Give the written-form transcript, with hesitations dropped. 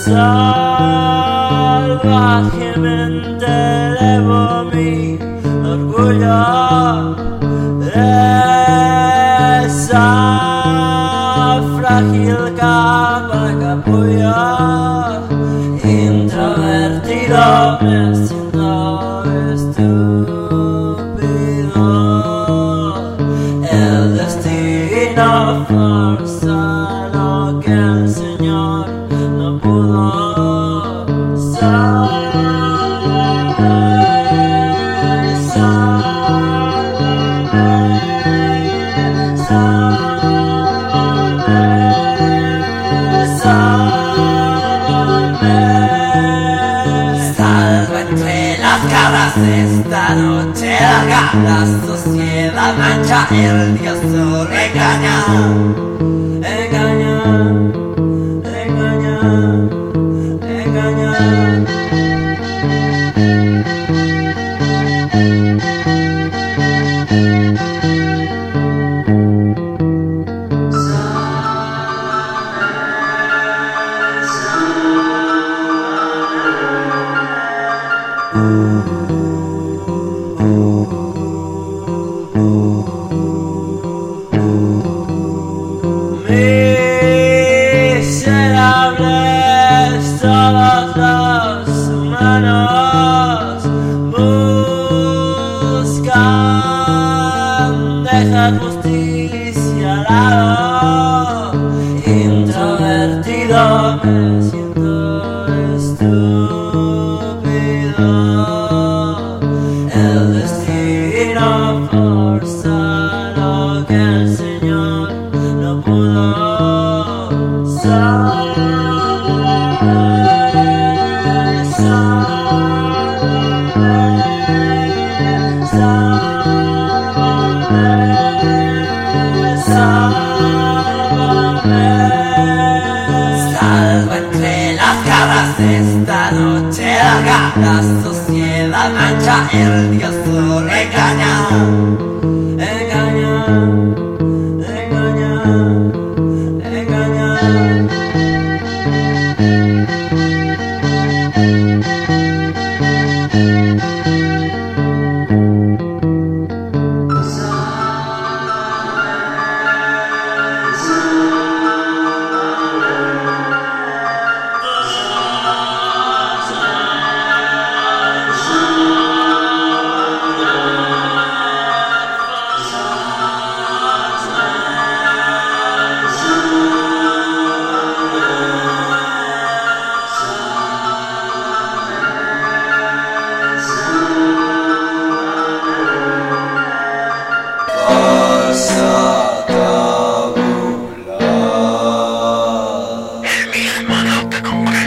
Salvajemente elevo mi orgullo de esa frágil capa que apoyo. Introvertido me siento estúpido. El destino forza lo que el Señor no pudo. Salgo entre las cabras esta noche larga. La sociedad mancha, el Dios regaña. Engaña, engaña, engaña. Miserables todos los humanos buscan dejar justicia al lado. Introvertido me siento estúpido. El destino forza lo que el Señor no pudo. Salgo entre las cabras esta noche larga. La sociedad mancha, el Dios regaña. Engaña, engaña, engaña. El mismo no te comprende.